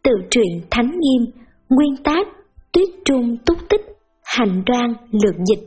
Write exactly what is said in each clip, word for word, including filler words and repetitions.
Tự truyện Thánh Nghiêm. Nguyên tác Tuyết Trung Túc Tích. Hành Đoan lược dịch.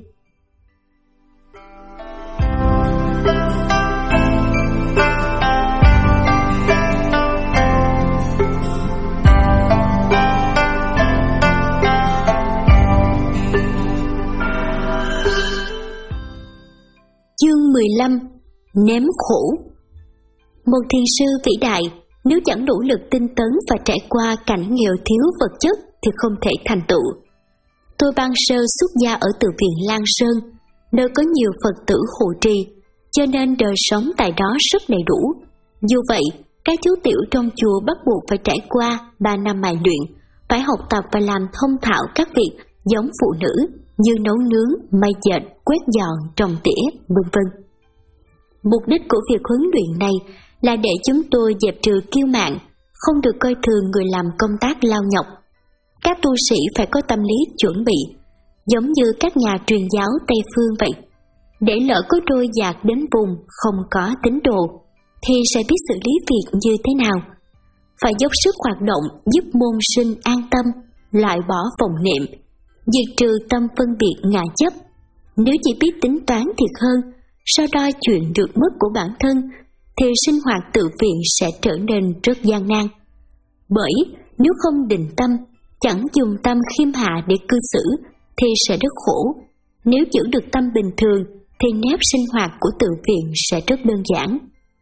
Chương mười lăm. Nếm khổ. Một thiền sư vĩ đại, nếu chẳng đủ lực tinh tấn và trải qua cảnh nghèo thiếu vật chất thì không thể thành tựu. Tôi ban sơ xuất gia ở Từ viện Lan Sơn, nơi có nhiều Phật tử hộ trì, cho nên đời sống tại đó rất đầy đủ. Dù vậy, các chú tiểu trong chùa bắt buộc phải trải qua ba năm mài luyện, phải học tập và làm thông thạo các việc giống phụ nữ như nấu nướng, may dệt, quét dọn, trồng tỉa, vân vân. Mục đích của việc huấn luyện này là để chúng tôi dẹp trừ kiêu mạn, không được coi thường người làm công tác lao nhọc. Các tu sĩ phải có tâm lý chuẩn bị, giống như các nhà truyền giáo Tây Phương vậy. Để lỡ có trôi dạt đến vùng không có tín đồ, thì sẽ biết xử lý việc như thế nào. Phải dốc sức hoạt động giúp môn sinh an tâm, loại bỏ vọng niệm, diệt trừ tâm phân biệt ngã chấp. Nếu chỉ biết tính toán thiệt hơn, so đo chuyện được mất của bản thân, thì sinh hoạt tự viện sẽ trở nên rất gian nan. Bởi nếu không định tâm, chẳng dùng tâm khiêm hạ để cư xử, thì sẽ rất khổ. Nếu giữ được tâm bình thường, thì nếp sinh hoạt của tự viện sẽ rất đơn giản.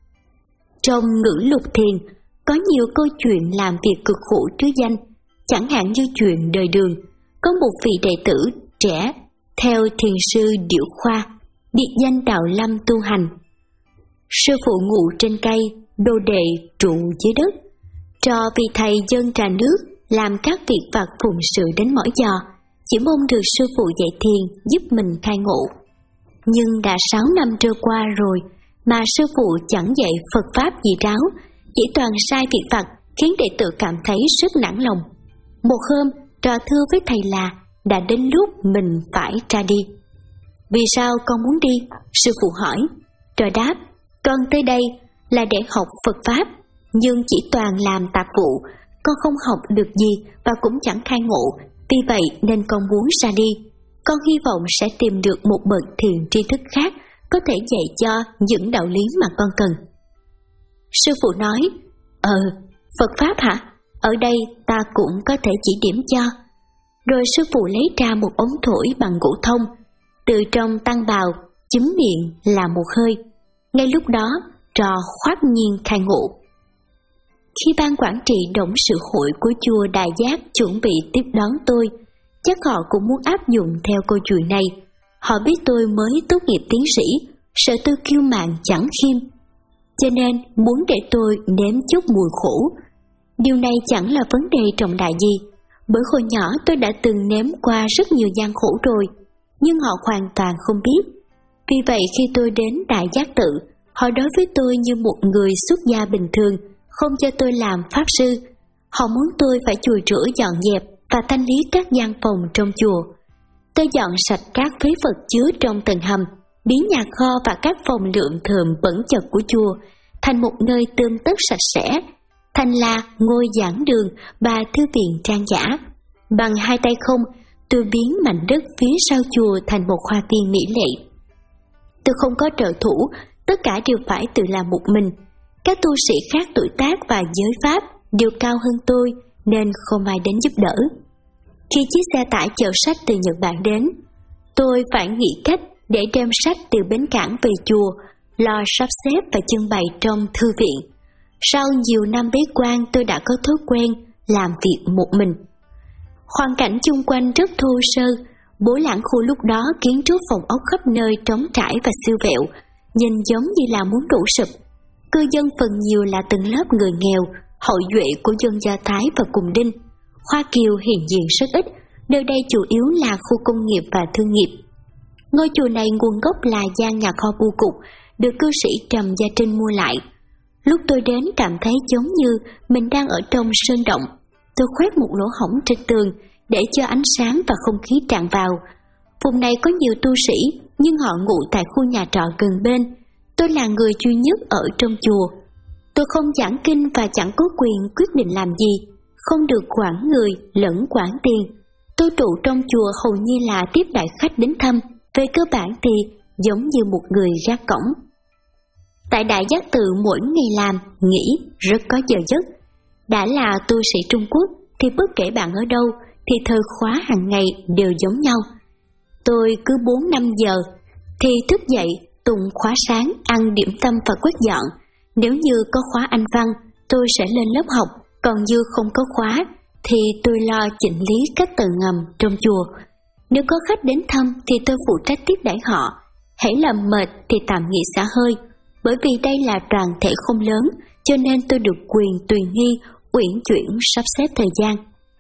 Trong Ngữ Lục Thiền, có nhiều câu chuyện làm việc cực khổ trứ danh, chẳng hạn như chuyện đời Đường. Có một vị đệ tử trẻ, theo thiền sư Điểu Khoa, biệt danh Đạo Lâm tu hành. Sư phụ ngủ trên cây, đồ đệ trụ dưới đất. Trò vì thầy dâng trà nước, làm các việc vặt phụng sự đến mỏi giò, chỉ mong được sư phụ dạy thiền giúp mình khai ngộ. Nhưng đã sáu năm trôi qua rồi, mà sư phụ chẳng dạy Phật Pháp gì ráo, chỉ toàn sai việc vặt, khiến đệ tử cảm thấy rất nản lòng. Một hôm, trò thưa với thầy là đã đến lúc mình phải ra đi. Vì sao con muốn đi? Sư phụ hỏi. Trò đáp, con tới đây là để học Phật Pháp, nhưng chỉ toàn làm tạp vụ, con không học được gì và cũng chẳng khai ngộ, vì vậy nên con muốn ra đi. Con hy vọng sẽ tìm được một bậc thiền tri thức khác, có thể dạy cho những đạo lý mà con cần. Sư phụ nói, Ờ, Phật Pháp hả? Ở đây ta cũng có thể chỉ điểm cho. Rồi sư phụ lấy ra một ống thổi bằng gỗ thông, từ trong tăng bào, chúm miệng là một hơi. Ngay lúc đó, trò khoát nhiên khai ngộ. Khi ban quản trị董sự hội của chùa Đại Giác chuẩn bị tiếp đón tôi, chắc họ cũng muốn áp dụng theo câu chuyện này. Họ biết tôi mới tốt nghiệp tiến sĩ, sợ tôi kiêu mạn chẳng khiêm, cho nên muốn để tôi nếm chút mùi khổ. Điều này chẳng là vấn đề trọng đại gì, bởi hồi nhỏ tôi đã từng nếm qua rất nhiều gian khổ rồi, nhưng họ hoàn toàn không biết. Vì vậy khi tôi đến Đại Giác Tự, họ đối với tôi như một người xuất gia bình thường, không cho tôi làm pháp sư. Họ muốn tôi phải chùi rửa dọn dẹp và thanh lý các gian phòng trong chùa. Tôi dọn sạch các phế vật chứa trong tầng hầm, biến nhà kho và các phòng lượng thơm bẩn chật của chùa thành một nơi tươm tất sạch sẽ, thành là ngôi giảng đường và thư viện trang nhã. Bằng hai tay không, tôi biến mảnh đất phía sau chùa thành một hoa viên mỹ lệ. Tôi không có trợ thủ, tất cả đều phải tự làm một mình. Các tu sĩ khác tuổi tác và giới pháp đều cao hơn tôi, nên không ai đến giúp đỡ. Khi chiếc xe tải chở sách từ Nhật Bản đến, tôi phải nghĩ cách để đem sách từ bến cảng về chùa, lo sắp xếp và trưng bày trong thư viện. Sau nhiều năm bế quan, tôi đã có thói quen làm việc một mình. Hoàn cảnh chung quanh rất thô sơ, bối lãng khu lúc đó kiến trúc phòng ốc khắp nơi trống trải và siêu vẹo, nhìn giống như là muốn đổ sụp. Cư dân phần nhiều là từng lớp người nghèo, hậu duệ của dân Do Thái và Cùng Đinh. Hoa Kiều hiện diện rất ít, nơi đây chủ yếu là khu công nghiệp và thương nghiệp. Ngôi chùa này nguồn gốc là gian nhà kho bưu cục, được cư sĩ Trầm Gia Trinh mua lại. Lúc tôi đến cảm thấy giống như mình đang ở trong sơn động. Tôi khoét một lỗ hổng trên tường để cho ánh sáng và không khí tràn vào. Vùng này có nhiều tu sĩ, nhưng họ ngụ tại khu nhà trọ gần bên. Tôi là người duy nhất ở trong chùa. Tôi không giảng kinh và chẳng có quyền quyết định làm gì. không được quản người lẫn quản tiền. Tôi trụ trong chùa hầu như là tiếp đại khách đến thăm, về cơ bản thì giống như một người gác cổng. Tại Đại Giác Tự mỗi ngày làm, nghỉ rất có giờ giấc. Đã là tu sĩ Trung Quốc thì bất kể bạn ở đâu thì thời khóa hàng ngày đều giống nhau. Tôi cứ bốn năm giờ thì thức dậy, tụng khóa sáng, ăn điểm tâm và quét dọn. Nếu như có khóa Anh văn, tôi sẽ lên lớp học, còn như không có khóa thì tôi lo chỉnh lý các tầng ngầm trong chùa. Nếu có khách đến thăm thì tôi phụ trách tiếp đãi họ. Hễ làm mệt thì tạm nghỉ xả hơi. Bởi vì đây là đoàn thể không lớn, cho nên tôi được quyền tùy nghi, uyển chuyển sắp xếp thời gian.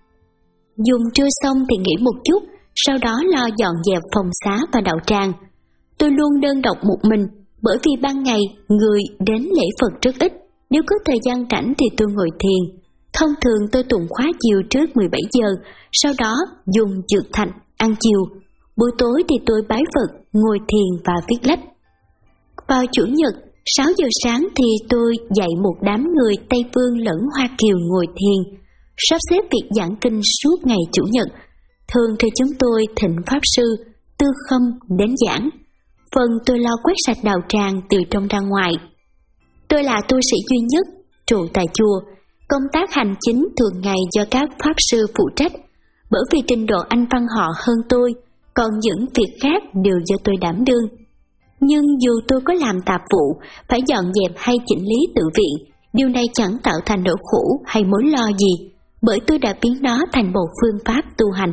Dùng trưa xong thì nghỉ một chút, sau đó lo dọn dẹp phòng xá và đạo tràng. Tôi luôn đơn độc một mình, bởi vì ban ngày người đến lễ Phật rất ít. Nếu có thời gian rảnh thì tôi ngồi thiền. Thông thường tôi tụng khóa chiều trước mười bảy giờ, sau đó dùng dược thạch ăn chiều. Buổi tối thì tôi bái Phật, ngồi thiền và viết lách. Vào Chủ nhật, sáu giờ sáng thì tôi dạy một đám người Tây Phương lẫn Hoa Kiều ngồi thiền, sắp xếp việc giảng kinh suốt ngày Chủ nhật. Thường thì chúng tôi thỉnh Pháp Sư, Tư Khâm đến giảng. Phần tôi lo quét sạch đạo tràng từ trong ra ngoài. Tôi là tu sĩ duy nhất trụ tại chùa, công tác hành chính thường ngày do các Pháp Sư phụ trách. Bởi vì trình độ Anh văn họ hơn tôi, còn những việc khác đều do tôi đảm đương. Nhưng dù tôi có làm tạp vụ, phải dọn dẹp hay chỉnh lý tự viện, điều này chẳng tạo thành nỗi khổ hay mối lo gì, bởi tôi đã biến nó thành một phương pháp tu hành.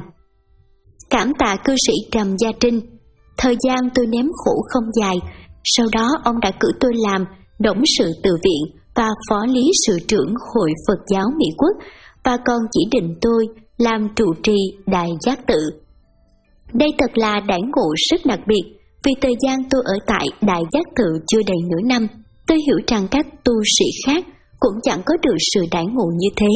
Cảm tạ cư sĩ Trầm Gia Trinh, thời gian tôi nếm khổ không dài, sau đó ông đã cử tôi làm董sự tự viện và phó lý sự trưởng Hội Phật giáo Mỹ Quốc, và còn chỉ định tôi làm trụ trì Đại Giác Tự. Đây thật là đãi ngộ rất đặc biệt, vì thời gian tôi ở tại Đại Giác Tự chưa đầy nửa năm, tôi hiểu rằng các tu sĩ khác cũng chẳng có được sự đãi ngộ như thế.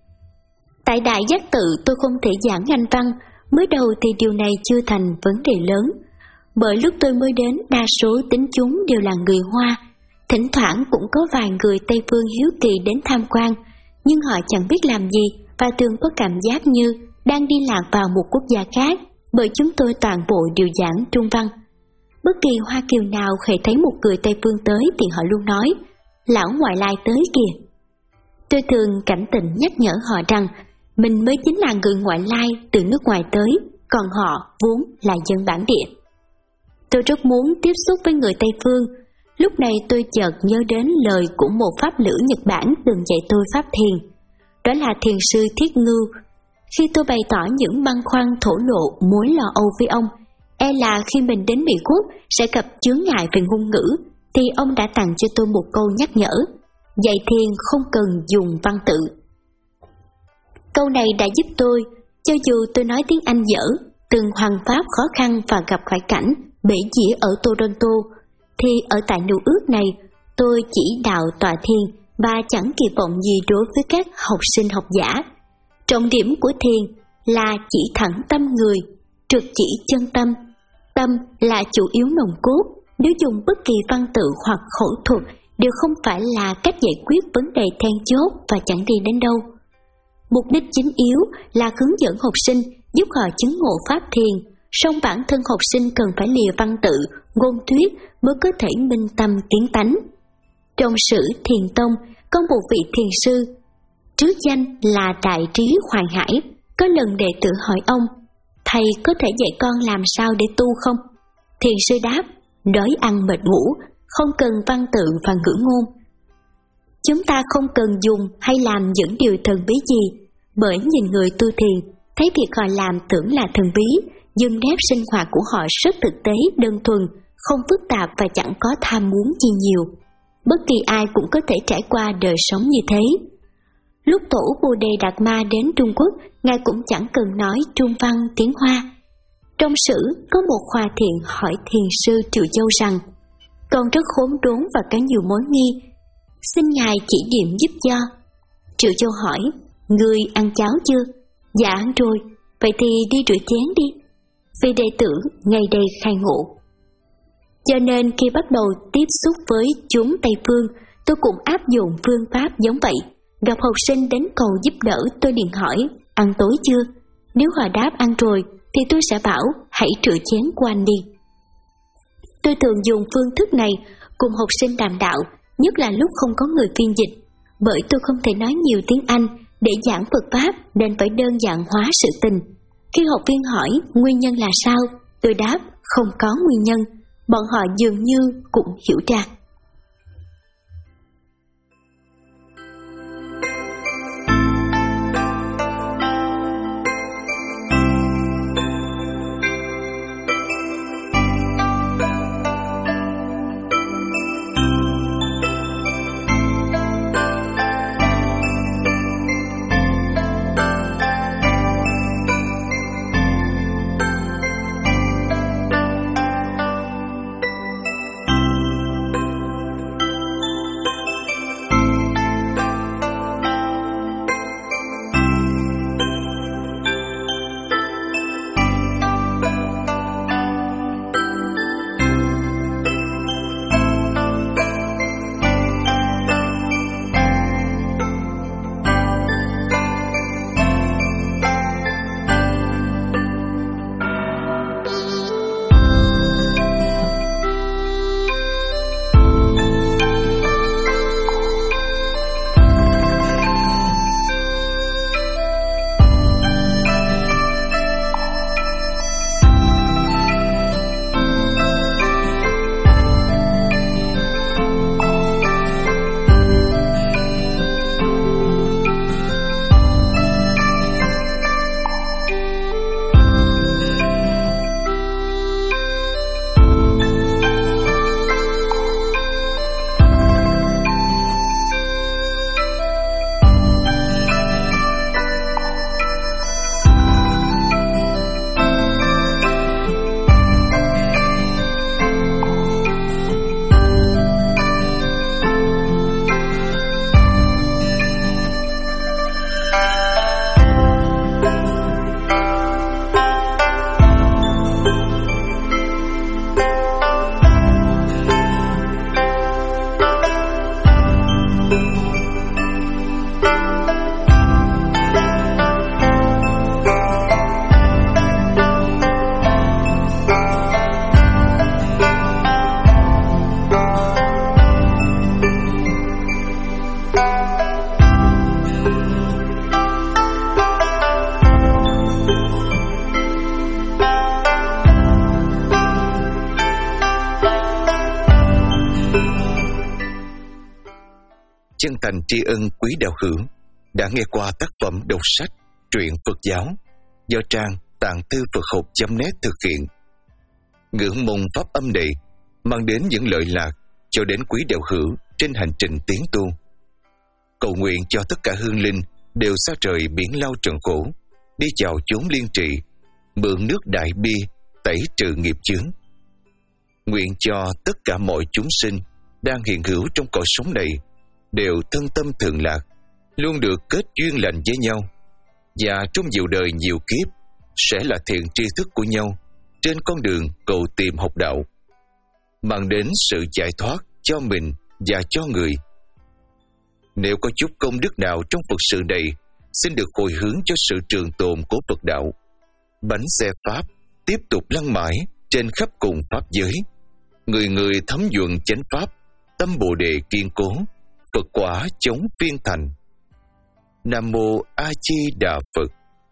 Tại Đại Giác Tự tôi không thể giảng Anh văn, mới đầu thì điều này chưa thành vấn đề lớn, bởi lúc tôi mới đến đa số tín chúng đều là người Hoa, thỉnh thoảng cũng có vài người Tây Phương hiếu kỳ đến tham quan, nhưng họ chẳng biết làm gì và thường có cảm giác như đang đi lạc vào một quốc gia khác, bởi chúng tôi toàn bộ đều giảng Trung văn. Bất kỳ Hoa Kiều nào hễ thấy một người Tây Phương tới thì họ luôn nói, lão ngoại lai tới kìa. Tôi thường cảnh tỉnh nhắc nhở họ rằng mình mới chính là người ngoại lai từ nước ngoài tới, còn họ vốn là dân bản địa. Tôi rất muốn tiếp xúc với người Tây Phương. Lúc này tôi chợt nhớ đến lời của một pháp lữ Nhật Bản từng dạy tôi pháp thiền. Đó là thiền sư Thiết Ngưu. Khi tôi bày tỏ những băn khoăn thổ lộ mối lo âu với ông, e là khi mình đến Mỹ Quốc sẽ gặp chướng ngại về ngôn ngữ, thì ông đã tặng cho tôi một câu nhắc nhở: dạy thiền không cần dùng văn tự. Câu này đã giúp tôi, cho dù tôi nói tiếng Anh dở, từng hoàng pháp khó khăn và gặp phải cảnh bể dĩa ở Toronto, thì ở tại New ước này tôi chỉ đạo tọa thiền và chẳng kỳ vọng gì đối với các học sinh học giả. Trọng điểm của thiền là chỉ thẳng tâm người, trực chỉ chân tâm. Tâm là chủ yếu nòng cốt, nếu dùng bất kỳ văn tự hoặc khẩu thuật đều không phải là cách giải quyết vấn đề then chốt và chẳng đi đến đâu. Mục đích chính yếu là hướng dẫn học sinh, giúp họ chứng ngộ pháp thiền, song bản thân học sinh cần phải lìa văn tự, ngôn thuyết mới có thể minh tâm kiến tánh. Trong sử Thiền Tông có một vị thiền sư, trước danh là Đại Trí Hoàng Hải. Có lần đệ tử hỏi ông, thầy có thể dạy con làm sao để tu không? Thiền sư đáp, đói ăn mệt ngủ, không cần văn tự và ngữ ngôn. Chúng ta không cần dùng hay làm những điều thần bí gì, bởi nhìn người tu thiền, thấy việc họ làm tưởng là thần bí, nhưng nếp sinh hoạt của họ rất thực tế, đơn thuần, không phức tạp và chẳng có tham muốn chi nhiều. Bất kỳ ai cũng có thể trải qua đời sống như thế. Lúc tổ Bồ Đề Đạt Ma đến Trung Quốc, Ngài cũng chẳng cần nói Trung văn tiếng Hoa. Trong sử có một hòa thiện hỏi thiền sư Triệu Châu rằng, con rất khốn đốn và có nhiều mối nghi, xin Ngài chỉ điểm giúp cho. Triệu Châu hỏi, ngươi ăn cháo chưa? Dạ ăn rồi, vậy thì đi rửa chén đi. Vì đệ tử ngày đây khai ngộ. Cho nên khi bắt đầu tiếp xúc với chúng Tây Phương, tôi cũng áp dụng phương pháp giống vậy, gặp học sinh đến cầu giúp đỡ, tôi liền hỏi ăn tối chưa. Nếu họ đáp ăn rồi thì tôi sẽ bảo hãy rửa chén của anh đi. Tôi thường dùng phương thức này cùng học sinh đàm đạo, nhất là lúc không có người phiên dịch, bởi tôi không thể nói nhiều tiếng Anh để giảng Phật Pháp nên phải đơn giản hóa sự tình. Khi học viên hỏi nguyên nhân là sao, tôi đáp không có nguyên nhân, bọn họ dường như cũng hiểu ra. Chân thành tri ân quý đạo hữu đã nghe qua tác phẩm đọc sách truyện Phật giáo do trang tạng thư Phật học chấm net thực hiện. Ngưỡng mong pháp âm này mang đến những lợi lạc cho đến quý đạo hữu trên hành trình tiến tu. Cầu nguyện cho tất cả hương linh đều xa trời biển lao trần khổ, đi chào chốn liên trị, mượn nước đại bi tẩy trừ nghiệp chướng. Nguyện cho tất cả mọi chúng sinh đang hiện hữu trong cõi sống này đều thân tâm thường lạc, luôn được kết duyên lành với nhau, và trong nhiều đời nhiều kiếp sẽ là thiện tri thức của nhau trên con đường cầu tìm học đạo, mang đến sự giải thoát cho mình và cho người. Nếu có chút công đức nào trong Phật sự này, xin được hồi hướng cho sự trường tồn của Phật đạo. Bánh xe Pháp tiếp tục lăn mãi trên khắp cùng Pháp giới, người người thấm nhuận chánh Pháp, tâm Bồ Đề kiên cố, Phật quả chống phiên thành. Nam Mô A Di Đà Phật.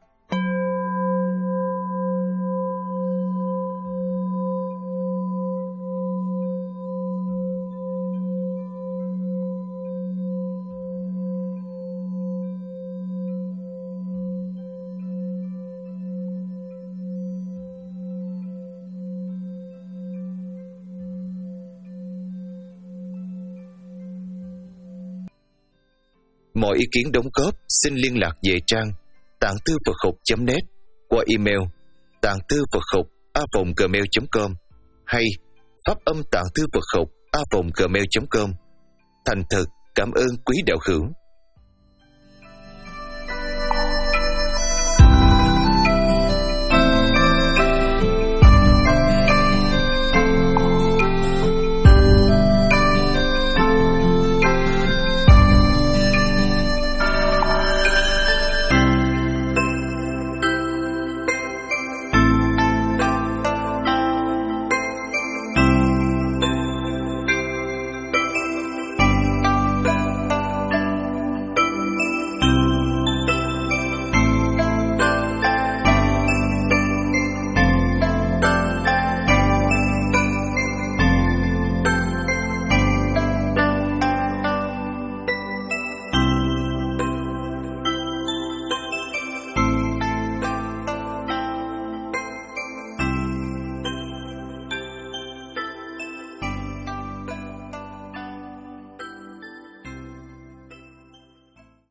Mọi ý kiến đóng góp xin liên lạc về trang tạng thư Phật học chấm net qua email tạng thư Phật học a vòng gmail chấm com hay pháp âm tạng thư Phật học a vòng gmail chấm com. Thành thật cảm ơn quý đạo hữu.